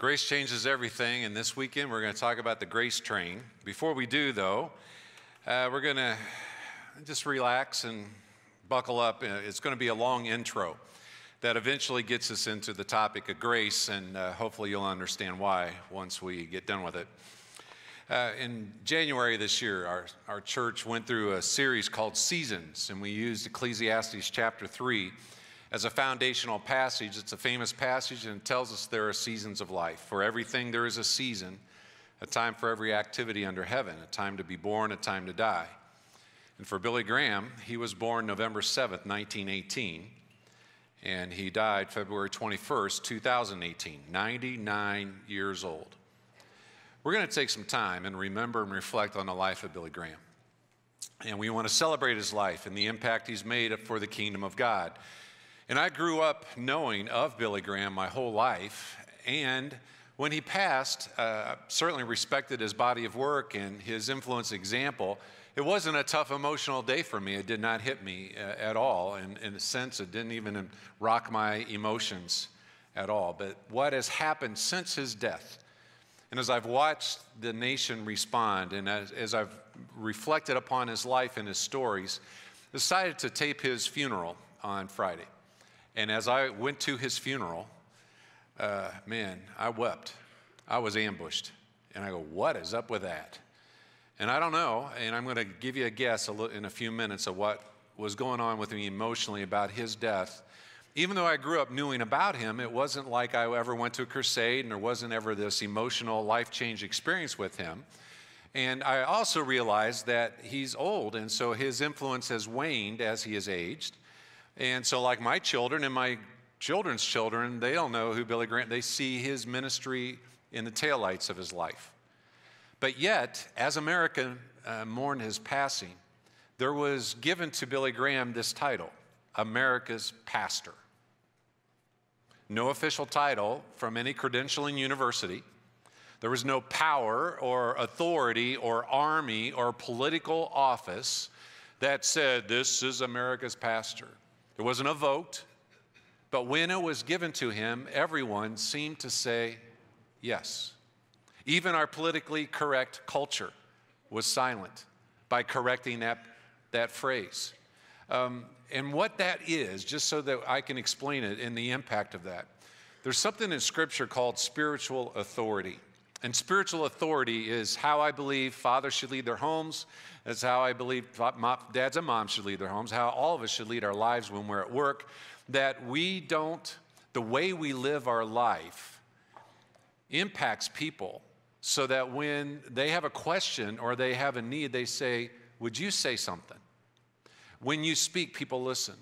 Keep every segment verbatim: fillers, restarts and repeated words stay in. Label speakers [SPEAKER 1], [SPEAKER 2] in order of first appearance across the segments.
[SPEAKER 1] Grace changes everything, and this weekend we're going to talk about the grace train. Before we do, though, uh, we're going to just relax and buckle up. It's going to be a long intro that eventually gets us into the topic of grace, and uh, hopefully you'll understand why once we get done with it. Uh, in January this year, our, our church went through a series called Seasons, and we used Ecclesiastes chapter three as a foundational passage. It's a famous passage, and it tells us there are seasons of life. For everything there is a season, a time for every activity under heaven, a time to be born, a time to die. And for Billy Graham, he was born November seventh, nineteen eighteen, and he died February twenty-first, two thousand eighteen, ninety-nine years old. We're going to take some time and remember and reflect on the life of Billy Graham. And we want to celebrate his life and the impact he's made for the kingdom of God. And I grew up knowing of Billy Graham my whole life, and when he passed, uh, certainly respected his body of work and his influence example. It wasn't a tough emotional day for me. It did not hit me uh, at all, and in a sense, it didn't even rock my emotions at all. But what has happened since his death, and as I've watched the nation respond, and as, as I've reflected upon his life and his stories, decided to tape his funeral on Friday. And as I went to his funeral, uh, man, I wept. I was ambushed. And I go, what is up with that? And I don't know, and I'm going to give you a guess in a few minutes of what was going on with me emotionally about his death. Even though I grew up knowing about him, it wasn't like I ever went to a crusade, and there wasn't ever this emotional life-change experience with him. And I also realized that he's old, and so his influence has waned as he has aged. And so like my children and my children's children, they don't know who Billy Graham, they see his ministry in the taillights of his life. But yet, as America uh, mourned his passing, there was given to Billy Graham this title, America's Pastor. No official title from any credentialing university. There was no power or authority or army or political office that said, this is America's pastor. There wasn't a vote, but when it was given to him, everyone seemed to say yes. Even our politically correct culture was silent by correcting that, that phrase. Um, and what that is, just so that I can explain it and the impact of that, there's something in Scripture called spiritual authority. And spiritual authority is how I believe fathers should lead their homes. That's how I believe dads and moms should lead their homes, how all of us should lead our lives when we're at work, that we don't, the way we live our life impacts people so that when they have a question or they have a need, they say, would you say something? When you speak, people listen.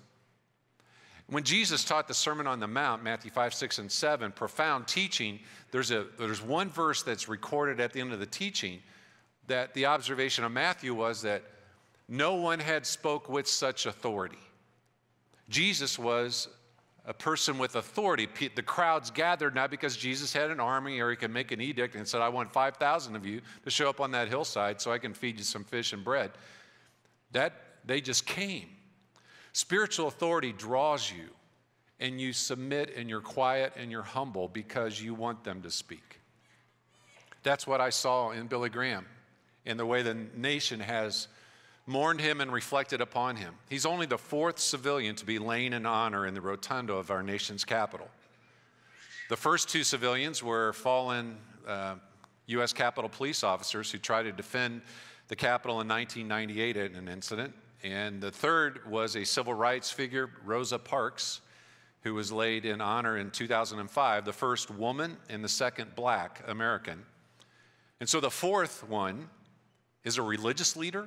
[SPEAKER 1] When Jesus taught the Sermon on the Mount, Matthew five, six, and seven, profound teaching, there's, a, there's one verse that's recorded at the end of the teaching that the observation of Matthew was that no one had spoke with such authority. Jesus was a person with authority. The crowds gathered not because Jesus had an army or he could make an edict and said, I want five thousand of you to show up on that hillside so I can feed you some fish and bread. That, they just came. Spiritual authority draws you, and you submit and you're quiet and you're humble because you want them to speak. That's what I saw in Billy Graham, in the way the nation has mourned him and reflected upon him. He's only the fourth civilian to be laid in honor in the rotunda of our nation's capital. The first two civilians were fallen uh, U S Capitol police officers who tried to defend the Capitol in nineteen ninety-eight in an incident. And the third was a civil rights figure, Rosa Parks, who was laid in honor in two thousand five, the first woman and the second black American. And so the fourth one is a religious leader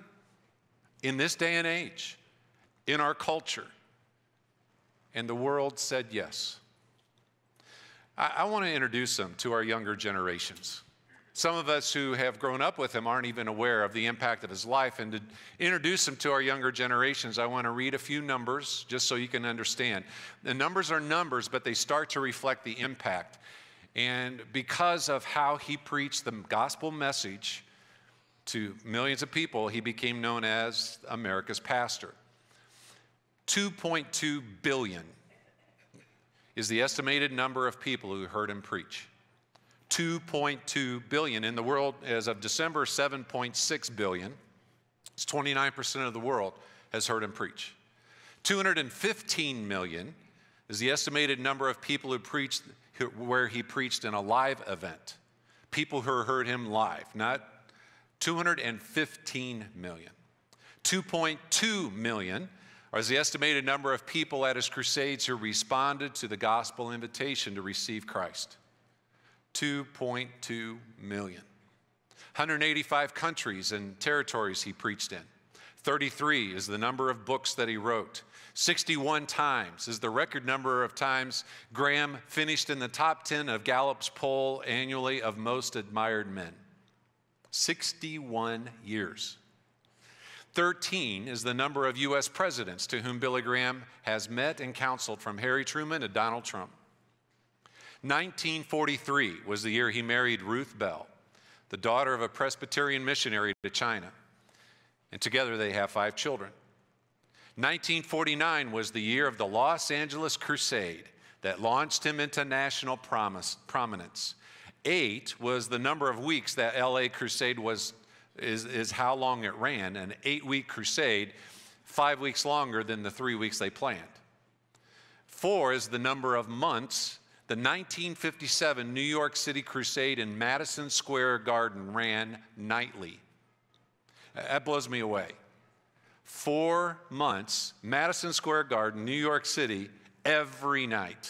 [SPEAKER 1] in this day and age, in our culture. And the world said yes. I, I want to introduce them to our younger generations. Some of us who have grown up with him aren't even aware of the impact of his life. And to introduce him to our younger generations, I want to read a few numbers just so you can understand. The numbers are numbers, but they start to reflect the impact. And because of how he preached the gospel message to millions of people, he became known as America's pastor. two point two billion is the estimated number of people who heard him preach. two point two billion. In the world, as of December, seven point six billion. It's twenty-nine percent of the world has heard him preach. two hundred fifteen million is the estimated number of people who preached where he preached in a live event. People who heard him live, not two hundred fifteen million. two point two million is the estimated number of people at his crusades who responded to the gospel invitation to receive Christ. two point two million. one hundred eighty-five countries and territories he preached in. thirty-three is the number of books that he wrote. sixty-one times is the record number of times Graham finished in the top ten of Gallup's poll annually of most admired men. sixty-one years. thirteen is the number of U S presidents to whom Billy Graham has met and counseled, from Harry Truman to Donald Trump. nineteen forty-three was the year he married Ruth Bell, the daughter of a Presbyterian missionary to China, and together they have five children. nineteen forty-nine was the year of the Los Angeles Crusade that launched him into national promise, prominence. Eight was the number of weeks that L A Crusade was, is, is how long it ran, an eight-week crusade, five weeks longer than the three weeks they planned. Four is the number of months the nineteen fifty-seven New York City Crusade in Madison Square Garden ran nightly. That blows me away. Four months, Madison Square Garden, New York City, every night.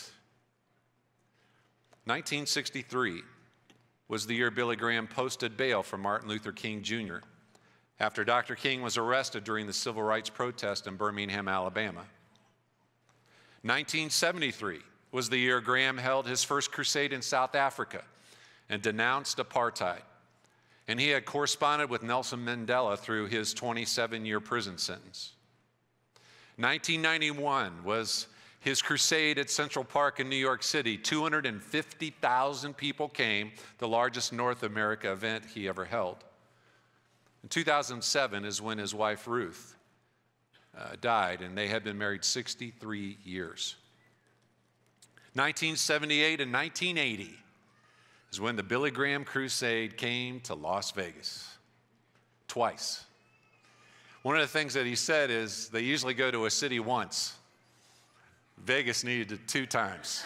[SPEAKER 1] nineteen sixty-three was the year Billy Graham posted bail for Martin Luther King Junior after Doctor King was arrested during the civil rights protest in Birmingham, Alabama. nineteen seventy-three was the year Graham held his first crusade in South Africa and denounced apartheid. And he had corresponded with Nelson Mandela through his twenty-seven-year prison sentence. nineteen ninety-one was his crusade at Central Park in New York City. two hundred fifty thousand people came, the largest North America event he ever held. In two thousand seven is when his wife Ruth uh, died, and they had been married sixty-three years. nineteen seventy-eight and nineteen eighty is when the Billy Graham Crusade came to Las Vegas, twice. One of the things that he said is they usually go to a city once. Vegas needed it two times.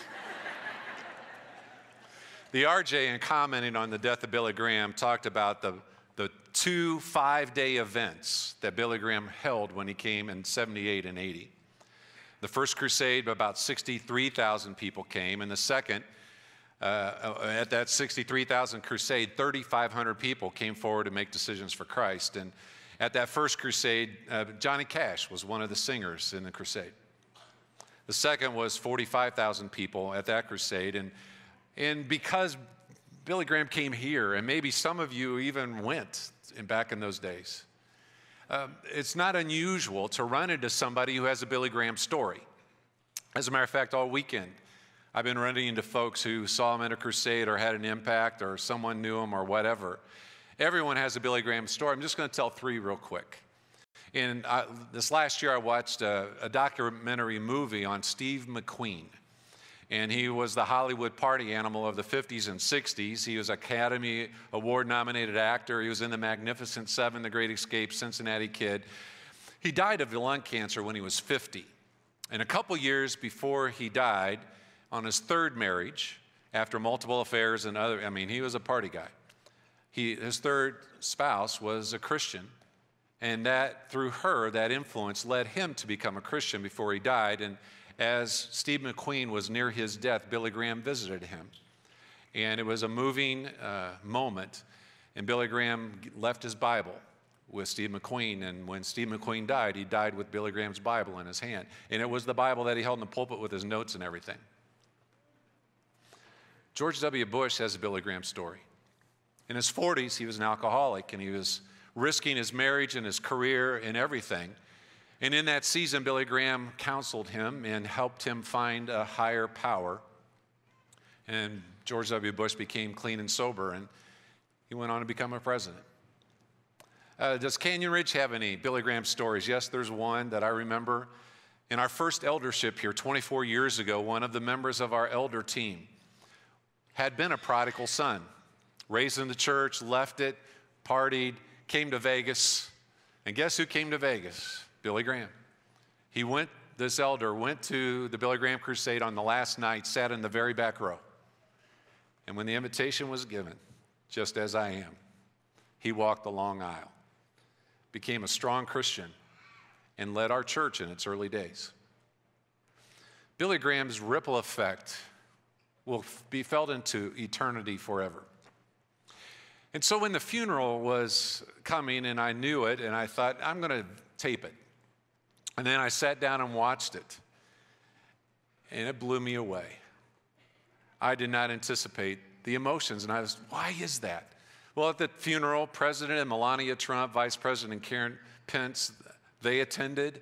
[SPEAKER 1] The R J, in commenting on the death of Billy Graham, talked about the, the two five-day events that Billy Graham held when he came in seventy-eight and eighty. The first crusade, about sixty-three thousand people came, and the second, Uh, at that sixty-three thousand crusade, thirty-five hundred people came forward to make decisions for Christ. And at that first crusade, uh, Johnny Cash was one of the singers in the crusade. The second was forty-five thousand people at that crusade. And, and because Billy Graham came here, and maybe some of you even went in, back in those days, um, it's not unusual to run into somebody who has a Billy Graham story. As a matter of fact, all weekend, I've been running into folks who saw him at a crusade or had an impact, or someone knew him or whatever. Everyone has a Billy Graham story. I'm just going to tell three real quick. And I, this last year I watched a, a documentary movie on Steve McQueen. And he was the Hollywood party animal of the fifties and sixties. He was Academy Award nominated actor. He was in The Magnificent Seven, The Great Escape, Cincinnati Kid. He died of lung cancer when he was fifty. And a couple years before he died, on his third marriage, after multiple affairs and other, I mean, he was a party guy. He, his third spouse was a Christian, and that, through her, that influence led him to become a Christian before he died. And as Steve McQueen was near his death, Billy Graham visited him. And it was a moving uh, moment, and Billy Graham left his Bible with Steve McQueen, and when Steve McQueen died, he died with Billy Graham's Bible in his hand. And it was the Bible that he held in the pulpit with his notes and everything. George W. Bush has a Billy Graham story. In his forties, he was an alcoholic, and he was risking his marriage and his career and everything. And in that season, Billy Graham counseled him and helped him find a higher power. And George W. Bush became clean and sober, and he went on to become a president. Uh, does Canyon Ridge have any Billy Graham stories? Yes, there's one that I remember. In our first eldership here twenty-four years ago, one of the members of our elder team had been a prodigal son, raised in the church, left it, partied, came to Vegas. And guess who came to Vegas? Billy Graham. He went, this elder went to the Billy Graham Crusade on the last night, sat in the very back row. And when the invitation was given, just as I am, he walked the long aisle, became a strong Christian, and led our church in its early days. Billy Graham's ripple effect will be felt into eternity forever. And so when the funeral was coming and I knew it, and I thought, I'm going to tape it. And then I sat down and watched it, and it blew me away. I did not anticipate the emotions, and I was, why is that? Well, at the funeral, President Melania Trump, Vice President Karen Pence, they attended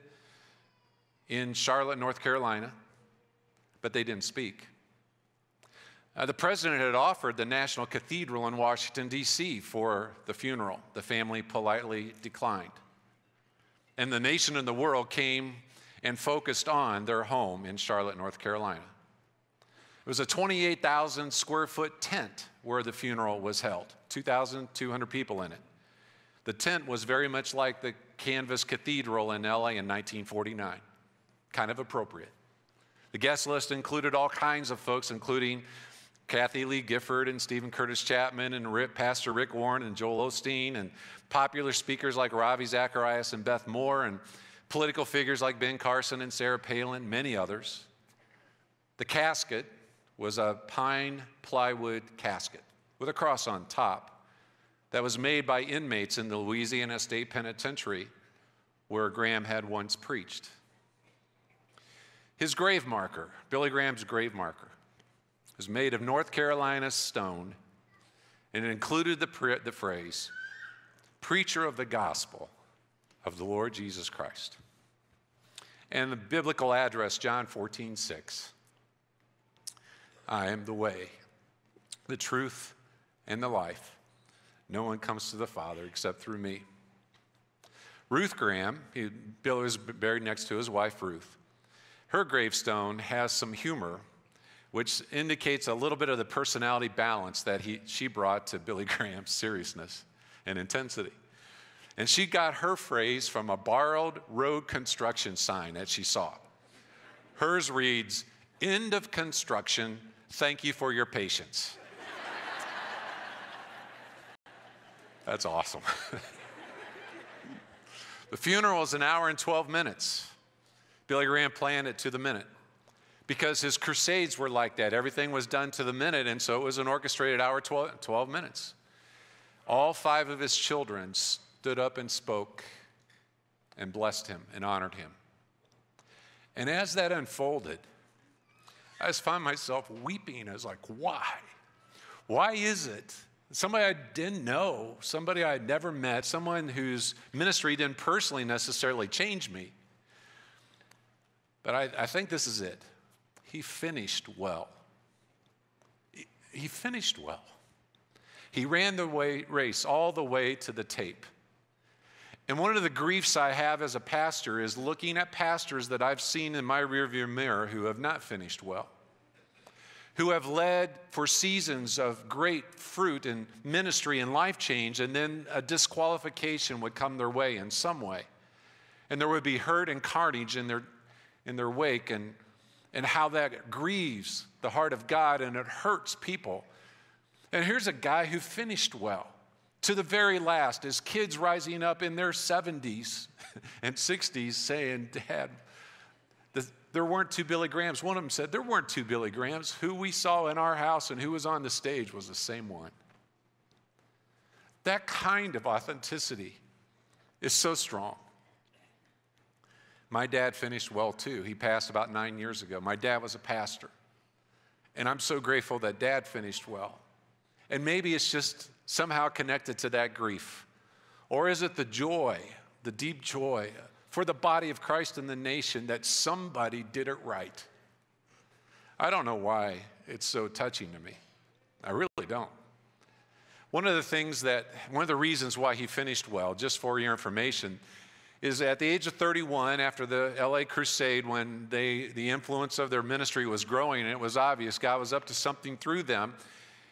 [SPEAKER 1] in Charlotte, North Carolina, but they didn't speak. Uh, the president had offered the National Cathedral in Washington, D C for the funeral. The family politely declined. And the nation and the world came and focused on their home in Charlotte, North Carolina. It was a twenty-eight thousand square foot tent where the funeral was held, two thousand two hundred people in it. The tent was very much like the Canvas Cathedral in L A in nineteen forty-nine, kind of appropriate. The guest list included all kinds of folks, including Kathy Lee Gifford and Stephen Curtis Chapman and Rick, Pastor Rick Warren and Joel Osteen, and popular speakers like Ravi Zacharias and Beth Moore, and political figures like Ben Carson and Sarah Palin, many others. The casket was a pine plywood casket with a cross on top that was made by inmates in the Louisiana State Penitentiary where Graham had once preached. His grave marker, Billy Graham's grave marker, was made of North Carolina stone, and it included the, the phrase, preacher of the gospel of the Lord Jesus Christ. And the biblical address, John fourteen six. I am the way, the truth, and the life. No one comes to the Father except through me. Ruth Graham, he, Bill was buried next to his wife Ruth. Her gravestone has some humor, which indicates a little bit of the personality balance that he, she brought to Billy Graham's seriousness and intensity. And she got her phrase from a borrowed road construction sign that she saw. Hers reads, "End of construction, thank you for your patience." That's awesome. The funeral was an hour and twelve minutes. Billy Graham planned it to the minute because his crusades were like that. Everything was done to the minute, and so it was an orchestrated hour, twelve, twelve minutes. All five of his children stood up and spoke and blessed him and honored him. And as that unfolded, I just found myself weeping. I was like, why? Why is it? Somebody I didn't know, somebody I had never met, someone whose ministry didn't personally necessarily change me. But I, I think this is it. He finished well. He, he finished well. He ran the way, race all the way to the tape. And one of the griefs I have as a pastor is looking at pastors that I've seen in my rearview mirror who have not finished well, who have led for seasons of great fruit and ministry and life change, and then a disqualification would come their way in some way. And there would be hurt and carnage in their, in their wake, and, and how that grieves the heart of God and it hurts people. And here's a guy who finished well to the very last, his kids rising up in their seventies and sixties saying, "Dad, the, there weren't two Billy Grahams." One of them said, "There weren't two Billy Grahams. Who we saw in our house and who was on the stage was the same one." That kind of authenticity is so strong. My dad finished well too. He passed about nine years ago. My dad was a pastor. And I'm so grateful that Dad finished well. And maybe it's just somehow connected to that grief. Or is it the joy, the deep joy for the body of Christ and the nation that somebody did it right? I don't know why it's so touching to me. I really don't. One of the things that, one of the reasons why he finished well, just for your information, is at the age of thirty-one, after the L A Crusade, when they, the influence of their ministry was growing and it was obvious God was up to something through them,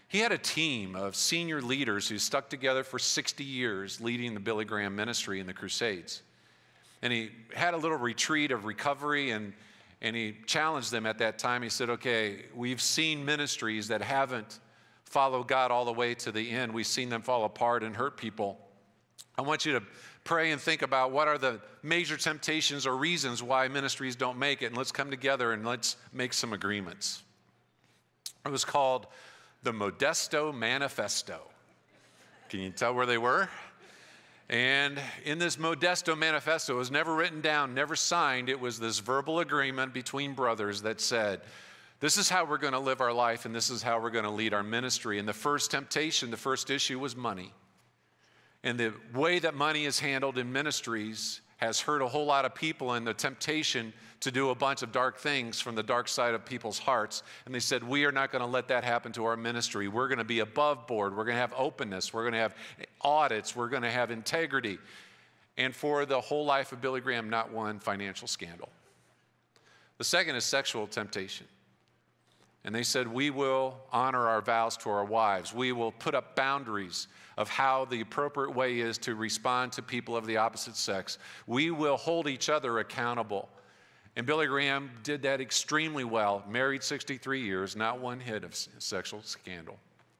[SPEAKER 1] He had a team of senior leaders who stuck together for sixty years leading the Billy Graham ministry in the Crusades. And he had a little retreat of recovery, and, and he challenged them at that time. He said, okay, we've seen ministries that haven't followed God all the way to the end. We've seen them fall apart and hurt people. I want you to pray and think about what are the major temptations or reasons why ministries don't make it, and let's come together and let's make some agreements. It was called the Modesto Manifesto. Can you tell where they were? And in this Modesto Manifesto, it was never written down, never signed. It was this verbal agreement between brothers that said, this is how we're going to live our life, and this is how we're going to lead our ministry. And the first temptation, the first issue was money. And the way that money is handled in ministries has hurt a whole lot of people, and the temptation to do a bunch of dark things from the dark side of people's hearts. And they said, we are not going to let that happen to our ministry. We're going to be above board. We're going to have openness. We're going to have audits. We're going to have integrity. And for the whole life of Billy Graham, not one financial scandal. The second is sexual temptation. And they said, we will honor our vows to our wives. We will put up boundaries of how the appropriate way is to respond to people of the opposite sex. We will hold each other accountable. And Billy Graham did that extremely well. Married sixty-three years, not one hit of sexual scandal.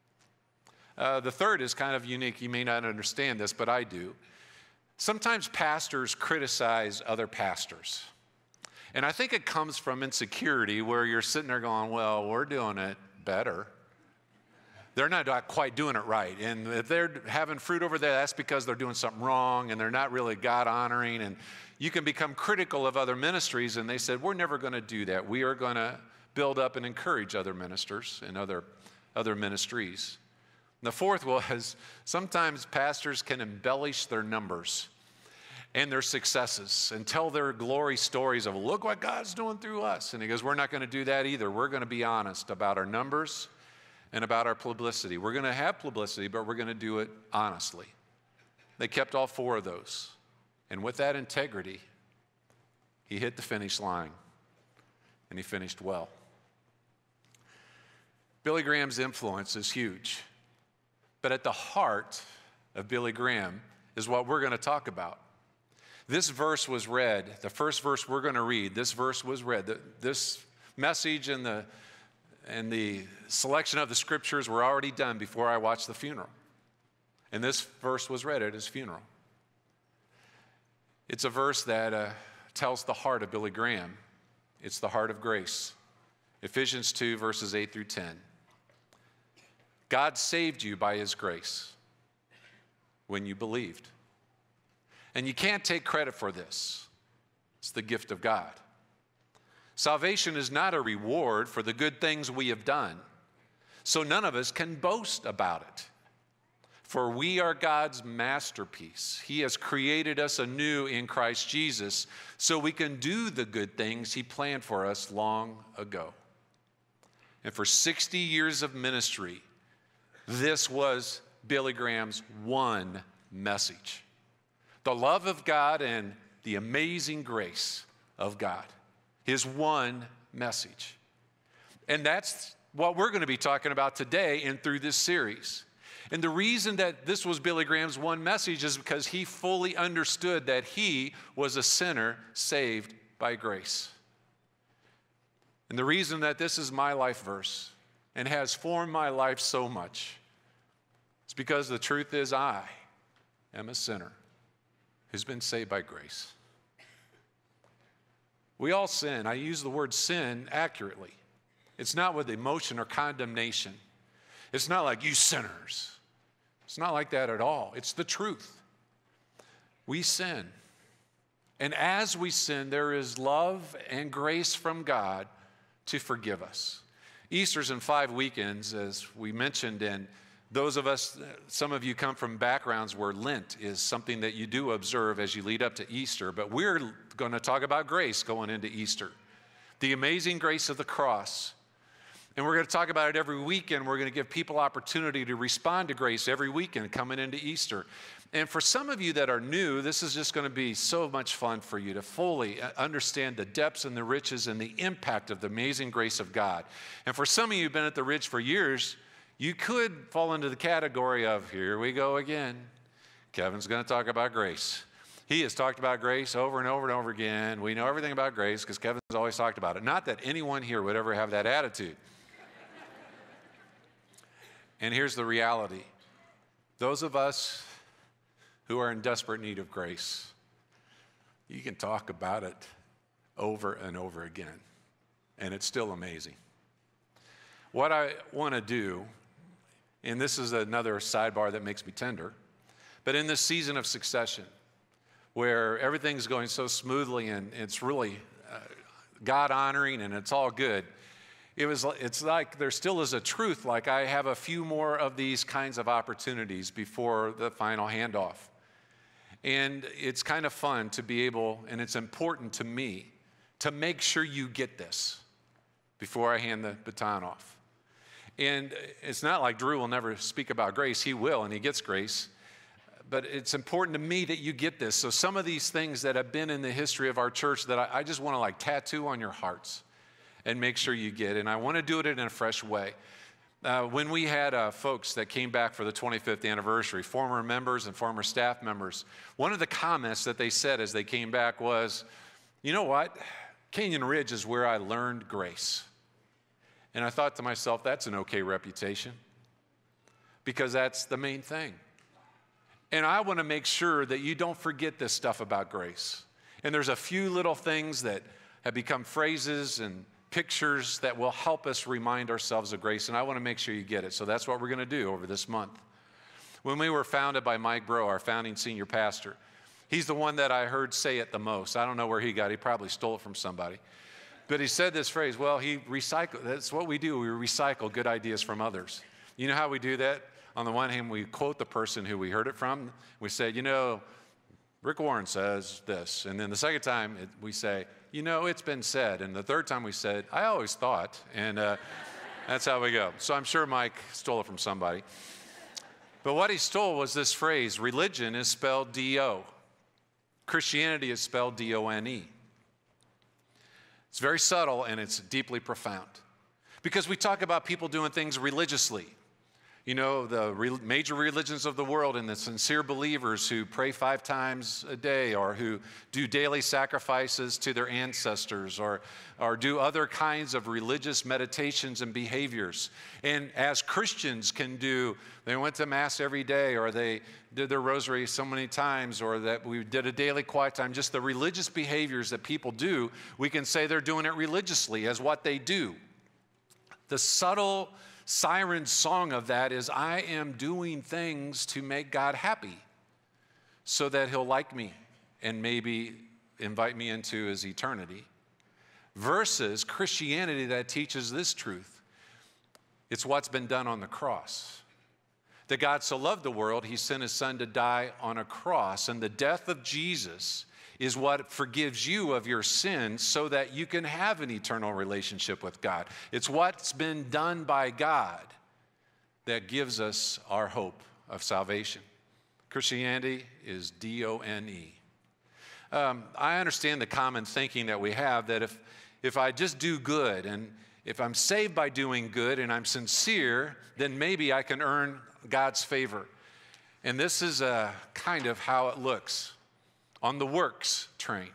[SPEAKER 1] Uh, the third is kind of unique. You may not understand this, but I do. Sometimes pastors criticize other pastors. And I think it comes from insecurity, where you're sitting there going, well, we're doing it better. They're not quite doing it right. And if they're having fruit over there, that's because they're doing something wrong and they're not really God-honoring. And you can become critical of other ministries. And they said, we're never going to do that. We are going to build up and encourage other ministers and other, other ministries. And the fourth was, sometimes pastors can embellish their numbers and their successes and tell their glory stories of, look what God's doing through us. And he goes, we're not going to do that either. We're going to be honest about our numbers and about our publicity. We're going to have publicity, but we're going to do it honestly. They kept all four of those. And with that integrity, he hit the finish line, and he finished well. Billy Graham's influence is huge. But at the heart of Billy Graham is what we're going to talk about. This verse was read, the first verse we're going to read, this verse was read. This message and the, and the selection of the scriptures were already done before I watched the funeral. And this verse was read at his funeral. It's a verse that uh, tells the heart of Billy Graham. It's the heart of grace. Ephesians two, verses eight through ten. God saved you by his grace when you believed. And you can't take credit for this. It's the gift of God. Salvation is not a reward for the good things we have done, so none of us can boast about it. For we are God's masterpiece. He has created us anew in Christ Jesus so we can do the good things he planned for us long ago. And for sixty years of ministry, this was Billy Graham's one message. The love of God and the amazing grace of God. His one message. And that's what we're going to be talking about today and through this series. And the reason that this was Billy Graham's one message is because he fully understood that he was a sinner saved by grace. And the reason that this is my life verse and has formed my life so much is because the truth is I am a sinner who's been saved by grace. We all sin. I use the word sin accurately. It's not with emotion or condemnation. It's not like, you sinners. It's not like that at all. It's the truth. We sin. And as we sin, there is love and grace from God to forgive us. Easter's in five weekends, as we mentioned, and those of us, some of you come from backgrounds where Lent is something that you do observe as you lead up to Easter, but we're going to talk about grace going into Easter. The amazing grace of the cross. And we're going to talk about it every weekend. We're going to give people opportunity to respond to grace every weekend coming into Easter. And for some of you that are new, this is just going to be so much fun for you to fully understand the depths and the riches and the impact of the amazing grace of God. And for some of you who've been at the Ridge for years, You could fall into the category of, here we go again. Kevin's going to talk about grace. He has talked about grace over and over and over again. We know everything about grace because Kevin's always talked about it. Not that anyone here would ever have that attitude. And here's the reality. Those of us who are in desperate need of grace, you can talk about it over and over again, and it's still amazing. What I want to do, and this is another sidebar that makes me tender, but in this season of succession, where everything's going so smoothly and it's really uh, God-honoring and it's all good, it was, it's like there still is a truth, like I have a few more of these kinds of opportunities before the final handoff. And it's kind of fun to be able, and it's important to me, to make sure you get this before I hand the baton off. And it's not like Drew will never speak about grace. He will, and he gets grace. But it's important to me that you get this. So some of these things that have been in the history of our church that I, I just want to like tattoo on your hearts and make sure you get. And I want to do it in a fresh way. Uh, when we had uh, folks that came back for the twenty-fifth anniversary, former members and former staff members, one of the comments that they said as they came back was, you know what? Canyon Ridge is where I learned grace. And I thought to myself, that's an okay reputation because that's the main thing. And I want to make sure that you don't forget this stuff about grace. And there's a few little things that have become phrases and pictures that will help us remind ourselves of grace. And I want to make sure you get it. So that's what we're going to do over this month. When we were founded by Mike Bro, our founding senior pastor, he's the one that I heard say it the most. I don't know where he got it. He probably stole it from somebody. But he said this phrase, well, he recycled. That's what we do. We recycle good ideas from others. You know how we do that? On the one hand, we quote the person who we heard it from. We say, you know, Rick Warren says this. And then the second time it, we say, you know, it's been said. And the third time we said, I always thought. And uh, that's how we go. So I'm sure Mike stole it from somebody. But what he stole was this phrase, religion is spelled D O. Christianity is spelled D O N E. It's very subtle and it's deeply profound. Because we talk about people doing things religiously. You know, the re major religions of the world and the sincere believers who pray five times a day or who do daily sacrifices to their ancestors or, or do other kinds of religious meditations and behaviors. And as Christians can do, they went to Mass every day or they did their rosary so many times or that we did a daily quiet time, just the religious behaviors that people do, we can say they're doing it religiously as what they do. The subtle siren song of that is, I am doing things to make God happy so that he'll like me and maybe invite me into his eternity. Versus Christianity that teaches this truth. It's what's been done on the cross. That God so loved the world, he sent his son to die on a cross. And the death of Jesus is what forgives you of your sins so that you can have an eternal relationship with God. It's what's been done by God that gives us our hope of salvation. Christianity is D O N E. Um, I understand the common thinking that we have that if, if I just do good and if I'm saved by doing good and I'm sincere, then maybe I can earn God's favor. And this is uh, kind of how it looks on the works train.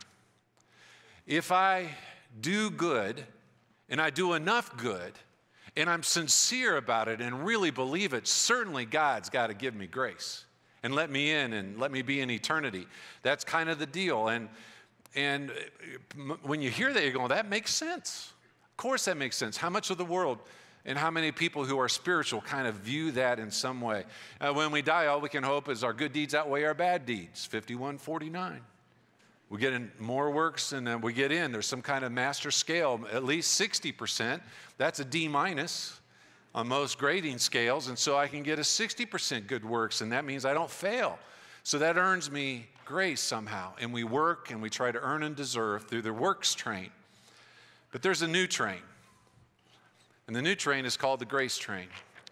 [SPEAKER 1] If I do good and I do enough good and I'm sincere about it and really believe it, certainly God's got to give me grace and let me in and let me be in eternity. That's kind of the deal. And, and when you hear that, you're going, that makes sense. Of course that makes sense. How much of the world and how many people who are spiritual kind of view that in some way? Uh, when we die, all we can hope is our good deeds outweigh our bad deeds, fifty-one forty-nine. We get in more works and then we get in. There's some kind of master scale, at least sixty percent. That's a D minus on most grading scales. And so I can get a sixty percent good works, and that means I don't fail. So that earns me grace somehow. And we work and we try to earn and deserve through the works train. But there's a new train. And the new train is called the grace train.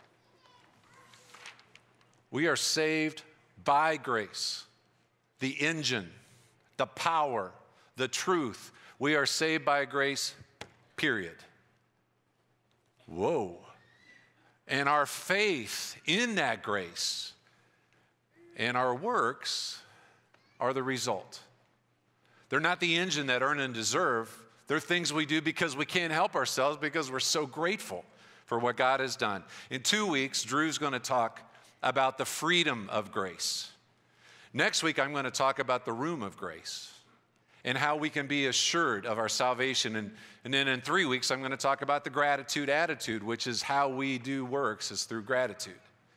[SPEAKER 1] We are saved by grace, the engine, the power, the truth. We are saved by grace, period. Whoa. And our faith in that grace and our works are the result. They're not the engine that earn and deserve. They're things we do because we can't help ourselves, because we're so grateful for what God has done. In two weeks, Drew's going to talk about the freedom of grace. Next week, I'm going to talk about the room of grace and how we can be assured of our salvation. And, and then in three weeks, I'm going to talk about the gratitude attitude, which is how we do works is through gratitude.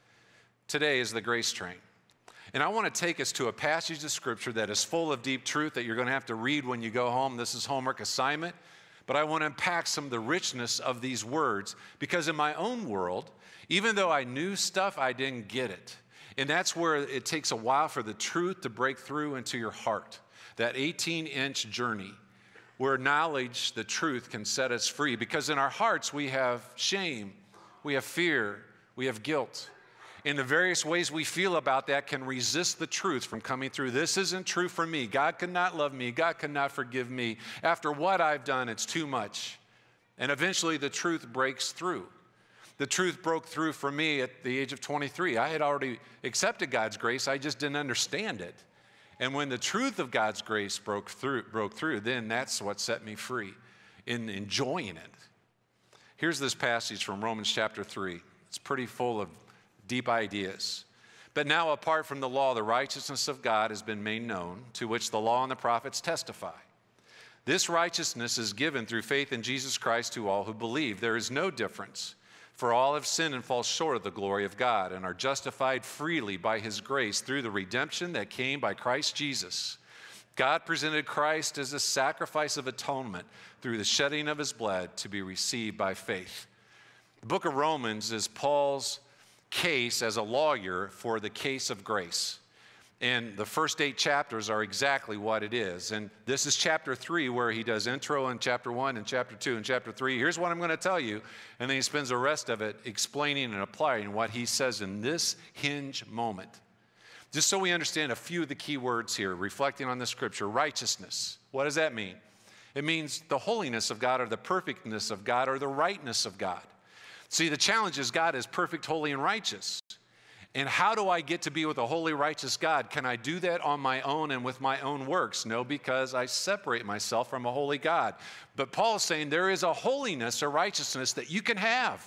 [SPEAKER 1] Today is the grace train. And I want to take us to a passage of Scripture that is full of deep truth that you're going to have to read when you go home. This is homework assignment. But I want to unpack some of the richness of these words, because in my own world, even though I knew stuff, I didn't get it. And that's where it takes a while for the truth to break through into your heart. That eighteen-inch journey where knowledge, the truth, can set us free. Because in our hearts, we have shame, we have fear, we have guilt. And the various ways we feel about that can resist the truth from coming through. This isn't true for me. God cannot love me. God cannot forgive me. After what I've done, it's too much. And eventually the truth breaks through. The truth broke through for me at the age of twenty-three. I had already accepted God's grace. I just didn't understand it. And when the truth of God's grace broke through, broke through, then that's what set me free in enjoying it. Here's this passage from Romans chapter three. It's pretty full of deep ideas. But now, apart from the law, the righteousness of God has been made known, to which the law and the prophets testify. This righteousness is given through faith in Jesus Christ to all who believe. There is no difference, for all have sinned and fall short of the glory of God, and are justified freely by his grace through the redemption that came by Christ Jesus. God presented Christ as a sacrifice of atonement through the shedding of his blood to be received by faith. The book of Romans is Paul's case as a lawyer for the case of grace. And the first eight chapters are exactly what it is. And this is chapter three, where he does intro in chapter one and chapter two and chapter three. Here's what I'm going to tell you. And then he spends the rest of it explaining and applying what he says in this hinge moment. Just so we understand a few of the key words here, reflecting on the scripture. Righteousness. What does that mean? It means the holiness of God, or the perfectness of God, or the rightness of God. See, the challenge is God is perfect, holy, and righteous. And how do I get to be with a holy, righteous God? Can I do that on my own and with my own works? No, because I separate myself from a holy God. But Paul is saying there is a holiness, a righteousness that you can have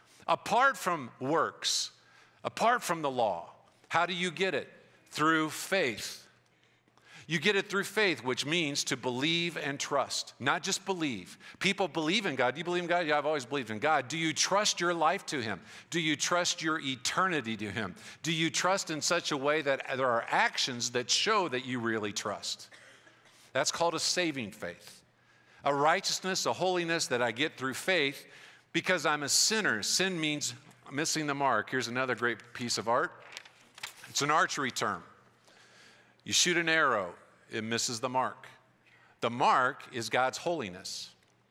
[SPEAKER 1] apart from works, apart from the law. How do you get it? Through faith. You get it through faith, which means to believe and trust, not just believe. People believe in God. Do you believe in God? Yeah, I've always believed in God. Do you trust your life to him? Do you trust your eternity to him? Do you trust in such a way that there are actions that show that you really trust? That's called a saving faith. A righteousness, a holiness that I get through faith because I'm a sinner. Sin means missing the mark. Here's another great piece of art. It's an archery term. You shoot an arrow, it misses the mark. The mark is God's holiness.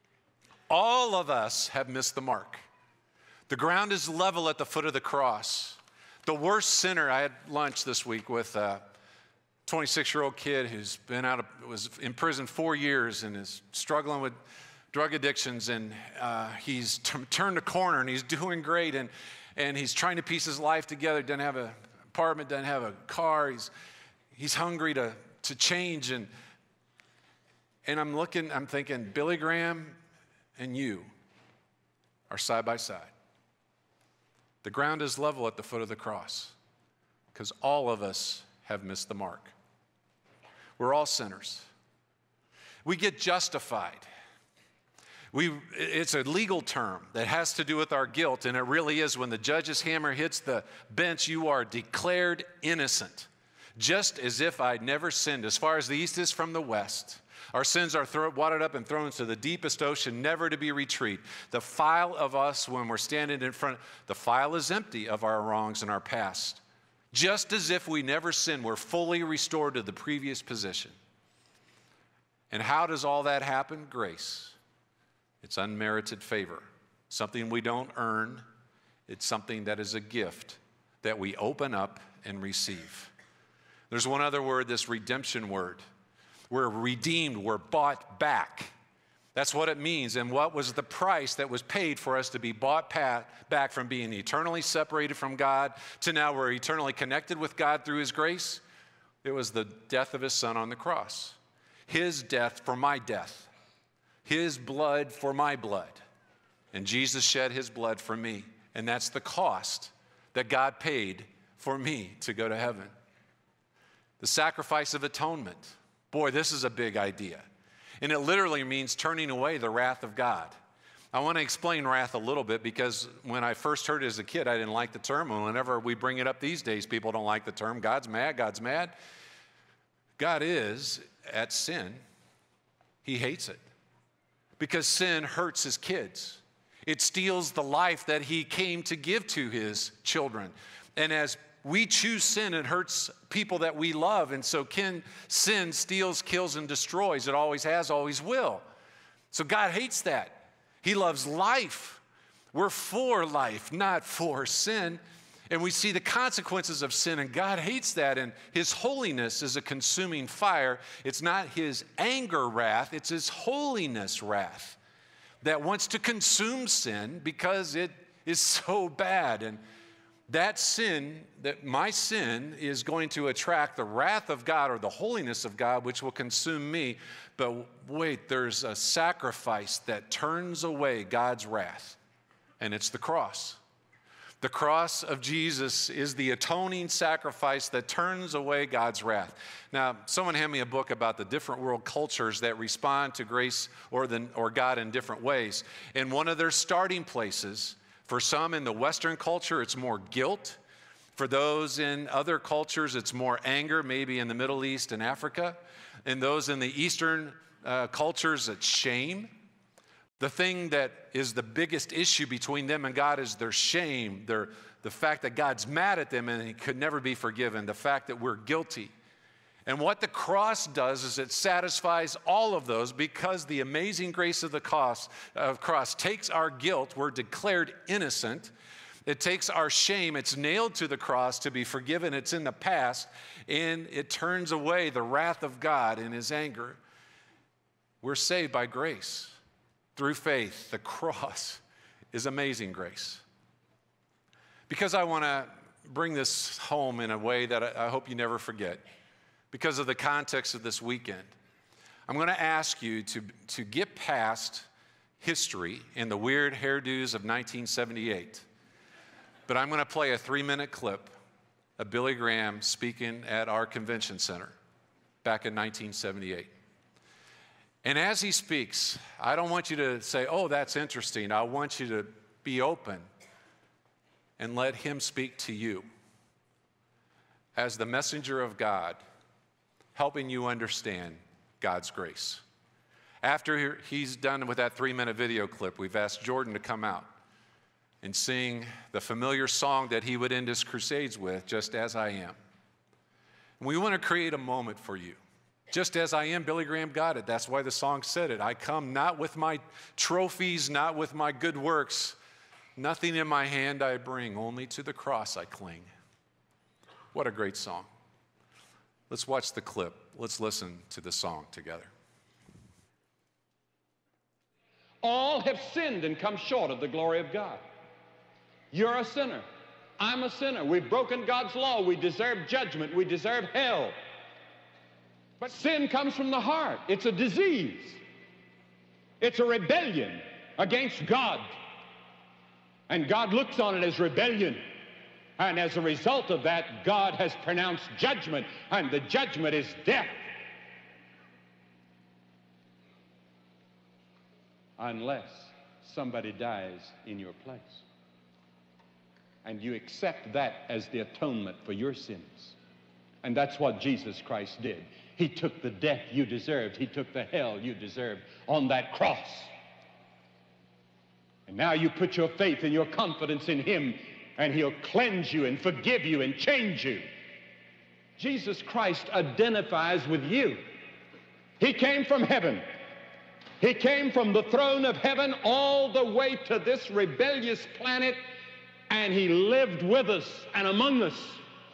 [SPEAKER 1] All of us have missed the mark. The ground is level at the foot of the cross. The worst sinner, I had lunch this week with a twenty-six-year-old kid who's been out of, was in prison four years and is struggling with drug addictions, and uh, he's t- turned a corner and he's doing great, and, and he's trying to piece his life together. Doesn't have an apartment, doesn't have a car. He's He's hungry to, to change. And, and I'm looking, I'm thinking, Billy Graham and you are side by side. The ground is level at the foot of the cross because all of us have missed the mark. We're all sinners. We get justified. We, it's a legal term that has to do with our guilt, and it really is. When the judge's hammer hits the bench, you are declared innocent. Just as if I'd never sinned. As far as the east is from the west, our sins are throw, wadded up and thrown into the deepest ocean, never to be retrieved. The file of us, when we're standing in front, the file is empty of our wrongs and our past. Just as if we never sinned, we're fully restored to the previous position. And how does all that happen? Grace. It's unmerited favor. Something we don't earn. It's something that is a gift that we open up and receive. There's one other word, this redemption word. We're redeemed, we're bought back. That's what it means. And what was the price that was paid for us to be bought back from being eternally separated from God to now we're eternally connected with God through his grace? It was the death of his son on the cross. His death for my death. His blood for my blood. And Jesus shed his blood for me. And that's the cost that God paid for me to go to heaven. The sacrifice of atonement. Boy, this is a big idea. And it literally means turning away the wrath of God. I want to explain wrath a little bit because when I first heard it as a kid, I didn't like the term. And whenever we bring it up these days, people don't like the term. God's mad, God's mad. God is at sin. He hates it because sin hurts his kids. It steals the life that he came to give to his children. And as we choose sin, it hurts people that we love. And so can, sin steals, kills, and destroys. It always has, always will. So God hates that. He loves life. We're for life, not for sin. And we see the consequences of sin, and God hates that. And his holiness is a consuming fire. It's not his anger wrath, it's his holiness wrath that wants to consume sin because it is so bad. And that sin, that my sin is going to attract the wrath of God or the holiness of God, which will consume me. But wait, there's a sacrifice that turns away God's wrath, and it's the cross. The cross of Jesus is the atoning sacrifice that turns away God's wrath. Now, someone handed me a book about the different world cultures that respond to grace or, the, or God in different ways. And one of their starting places, for some in the Western culture, it's more guilt. For those in other cultures, it's more anger, maybe in the Middle East and Africa. And those in the Eastern uh, cultures, it's shame. The thing that is the biggest issue between them and God is their shame, their, the fact that God's mad at them and he could never be forgiven, the fact that we're guilty. And what the cross does is it satisfies all of those because the amazing grace of the cross, uh, cross takes our guilt, we're declared innocent. It takes our shame, it's nailed to the cross to be forgiven, it's in the past, and it turns away the wrath of God in his anger. We're saved by grace. Through faith, the cross is amazing grace. Because I want to bring this home in a way that I hope you never forget, because of the context of this weekend, I'm going to ask you to, to get past history and the weird hairdos of nineteen seventy-eight. But I'm going to play a three-minute clip of Billy Graham speaking at our convention center back in nineteen seventy-eight. And as he speaks, I don't want you to say, oh, that's interesting. I want you to be open and let him speak to you as the messenger of God, helping you understand God's grace. After he's done with that three-minute video clip, we've asked Jordan to come out and sing the familiar song that he would end his crusades with, Just As I Am. And we want to create a moment for you. Just as I am, Billy Graham got it. That's why the song said it. I come not with my trophies, not with my good works. Nothing in my hand I bring, only to the cross I cling. What a great song. Let's watch the clip. Let's listen to the song together.
[SPEAKER 2] All have sinned and come short of the glory of God. You're a sinner. I'm a sinner. We've broken God's law. We deserve judgment. We deserve hell. But sin comes from the heart. It's a disease. It's a rebellion against God. And God looks on it as rebellion. And as a result of that, God has pronounced judgment, and the judgment is death. Unless somebody dies in your place. And you accept that as the atonement for your sins. And that's what Jesus Christ did. He took the death you deserved. He took the hell you deserved on that cross. And now you put your faith and your confidence in him, and he'll cleanse you and forgive you and change you. Jesus Christ identifies with you. He came from heaven. He came from the throne of heaven all the way to this rebellious planet, and he lived with us and among us.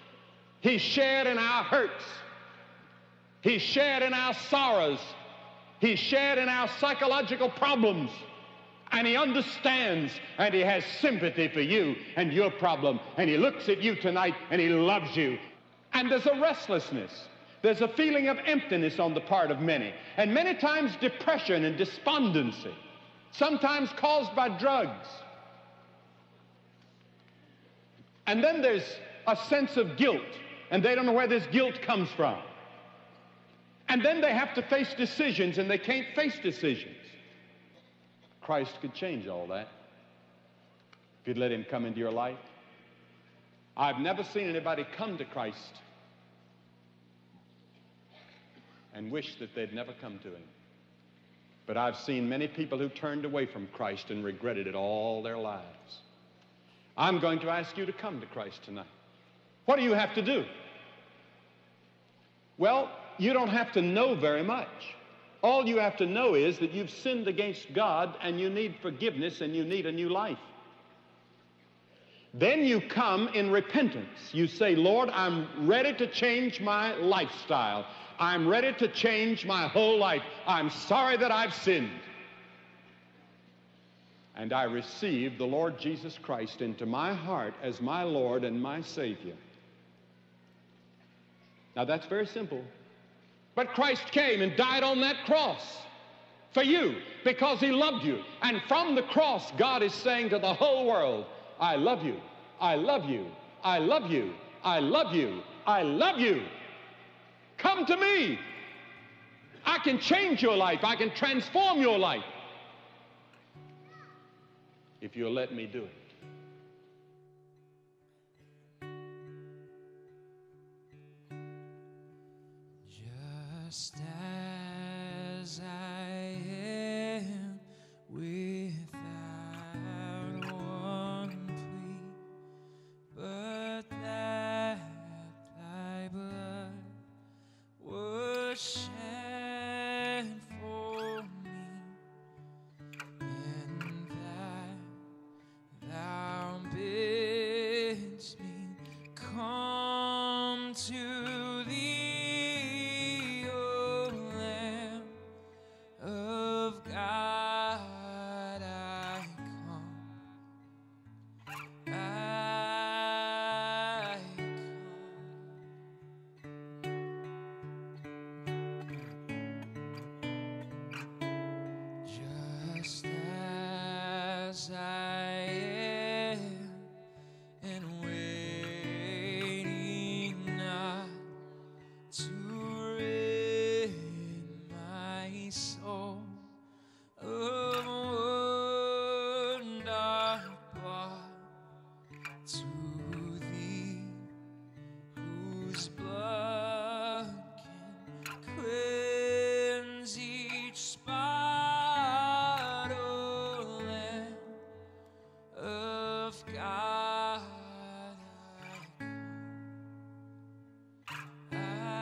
[SPEAKER 2] He shared in our hurts. He shared in our sorrows. He shared in our psychological problems. And he understands and he has sympathy for you and your problem. And he looks at you tonight and he loves you. And there's a restlessness. There's a feeling of emptiness on the part of many. And many times depression and despondency. Sometimes caused by drugs. And then there's a sense of guilt. And they don't know where this guilt comes from. And then they have to face decisions and they can't face decisions. Christ could change all that if you'd let him come into your life. I've never seen anybody come to Christ and wish that they'd never come to him. But I've seen many people who turned away from Christ and regretted it all their lives. I'm going to ask you to come to Christ tonight. What do you have to do? Well, you don't have to know very much. All you have to know is that you've sinned against God and you need forgiveness and you need a new life. Then you come in repentance. You say, Lord, I'm ready to change my lifestyle. I'm ready to change my whole life. I'm sorry that I've sinned. And I receive the Lord Jesus Christ into my heart as my Lord and my Savior. Now that's very simple. But Christ came and died on that cross for you because he loved you. And from the cross, God is saying to the whole world, I love you, I love you, I love you, I love you, I love you. Come to me. I can change your life. I can transform your life if you'll let me do it.
[SPEAKER 3] Just as I am, without one plea, but that thy blood was shed for me, and that thou bidst me come to thee. Of God I come, I come, just as I am, and waiting not to rid my soul of one dark blood, to thee whose blood can cleanse each spot, O Lamb of God. I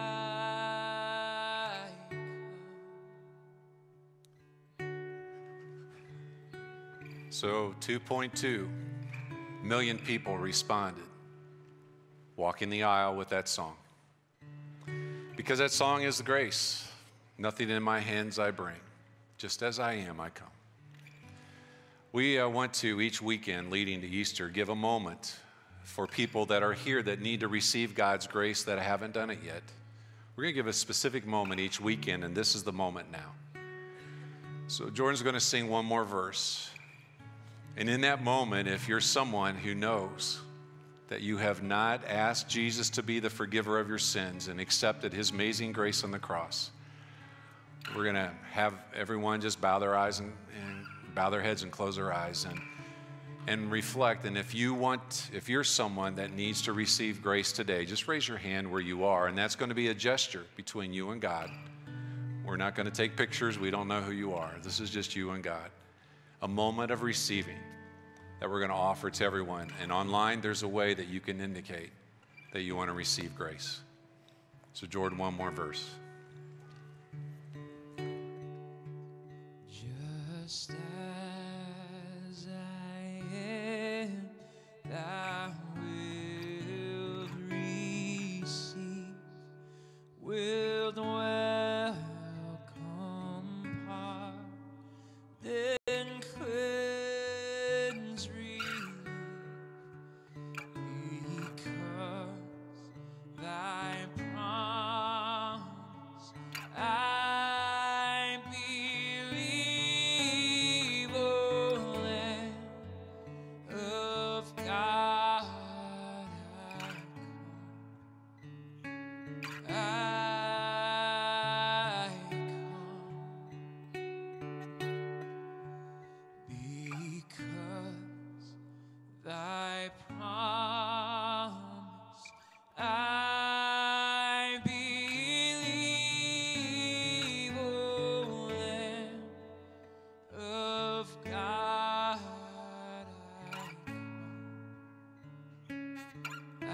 [SPEAKER 1] So two point two million people responded walking the aisle with that song. Because that song is the grace. Nothing in my hands I bring. Just as I am, I come. We uh, want to, each weekend leading to Easter, give a moment for people that are here that need to receive God's grace that haven't done it yet. We're going to give a specific moment each weekend, and this is the moment now. So Jordan's going to sing one more verse. And in that moment, if you're someone who knows that you have not asked Jesus to be the forgiver of your sins and accepted his amazing grace on the cross, we're going to have everyone just bow their eyes and, and bow their heads and close their eyes and, and reflect. And if you want, if you're someone that needs to receive grace today, just raise your hand where you are. And that's going to be a gesture between you and God. We're not going to take pictures. We don't know who you are. This is just you and God. A moment of receiving that we're going to offer to everyone. And online, there's a way that you can indicate that you want to receive grace. So Jordan, one more verse.
[SPEAKER 3] Just as I am, thou wilt receive, wilt welcome I believe, O Lamb of God, I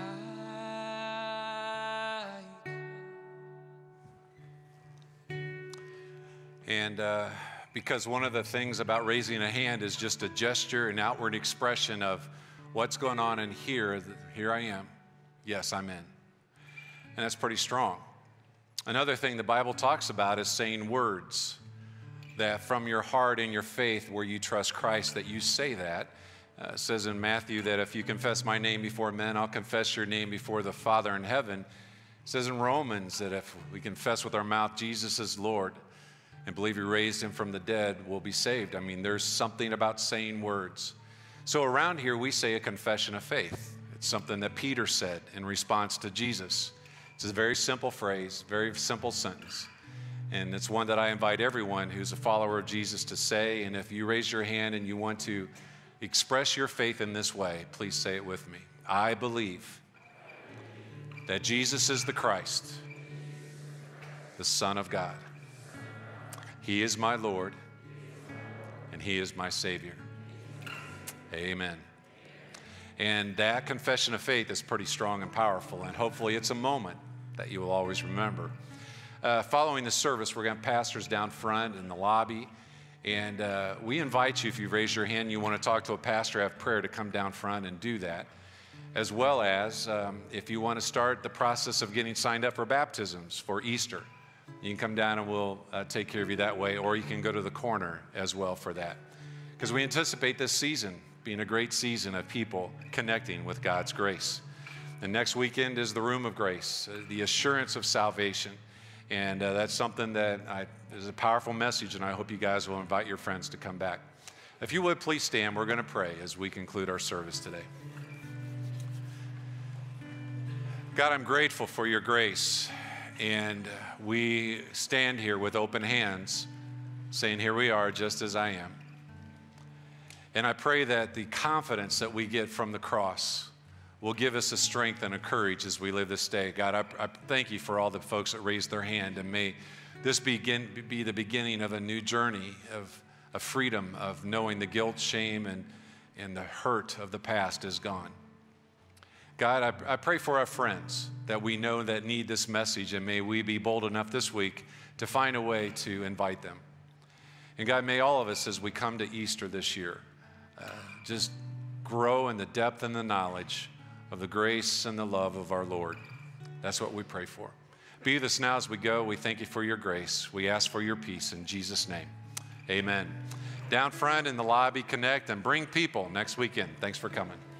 [SPEAKER 1] And uh, because one of the things about raising a hand is just a gesture, an outward expression of what's going on in here. Here I am. Yes, I'm in. And that's pretty strong. Another thing the Bible talks about is saying words, that from your heart and your faith where you trust Christ, that you say that. Uh, it says in Matthew that if you confess my name before men, I'll confess your name before the Father in heaven. It says in Romans that if we confess with our mouth Jesus is Lord and believe he raised him from the dead, we'll be saved. I mean, there's something about saying words. So around here, we say a confession of faith. It's something that Peter said in response to Jesus. It's a very simple phrase, very simple sentence. And it's one that I invite everyone who's a follower of Jesus to say. And if you raise your hand and you want to express your faith in this way, please say it with me. I believe that Jesus is the Christ, the Son of God. He is my Lord, and he is my Savior. Amen. And that confession of faith is pretty strong and powerful, and hopefully it's a moment that you will always remember. Uh, following the service, we're going to have pastors down front in the lobby, and uh, we invite you, if you raise your hand and you want to talk to a pastor, have prayer, to come down front and do that, as well as um, if you want to start the process of getting signed up for baptisms for Easter. You can come down and we'll uh, take care of you that way, or you can go to the corner as well for that. Because we anticipate this season being a great season of people connecting with God's grace. And next weekend is the Room of Grace, uh, the assurance of salvation. And uh, that's something that I, is a powerful message, and I hope you guys will invite your friends to come back. If you would, please stand. We're going to pray as we conclude our service today. God, I'm grateful for your grace. And we stand here with open hands, saying, here we are, just as I am. And I pray that the confidence that we get from the cross will give us a strength and a courage as we live this day. God, I, I thank you for all the folks that raised their hand, and may this begin, be the beginning of a new journey of, of freedom, of knowing the guilt, shame, and, and the hurt of the past is gone. God, I, I pray for our friends that we know that need this message, and may we be bold enough this week to find a way to invite them. And God, may all of us, as we come to Easter this year, uh, just grow in the depth and the knowledge of the grace and the love of our Lord. That's what we pray for. Be with us now as we go. We thank you for your grace. We ask for your peace in Jesus' name. Amen. Down front in the lobby, connect and bring people next weekend. Thanks for coming.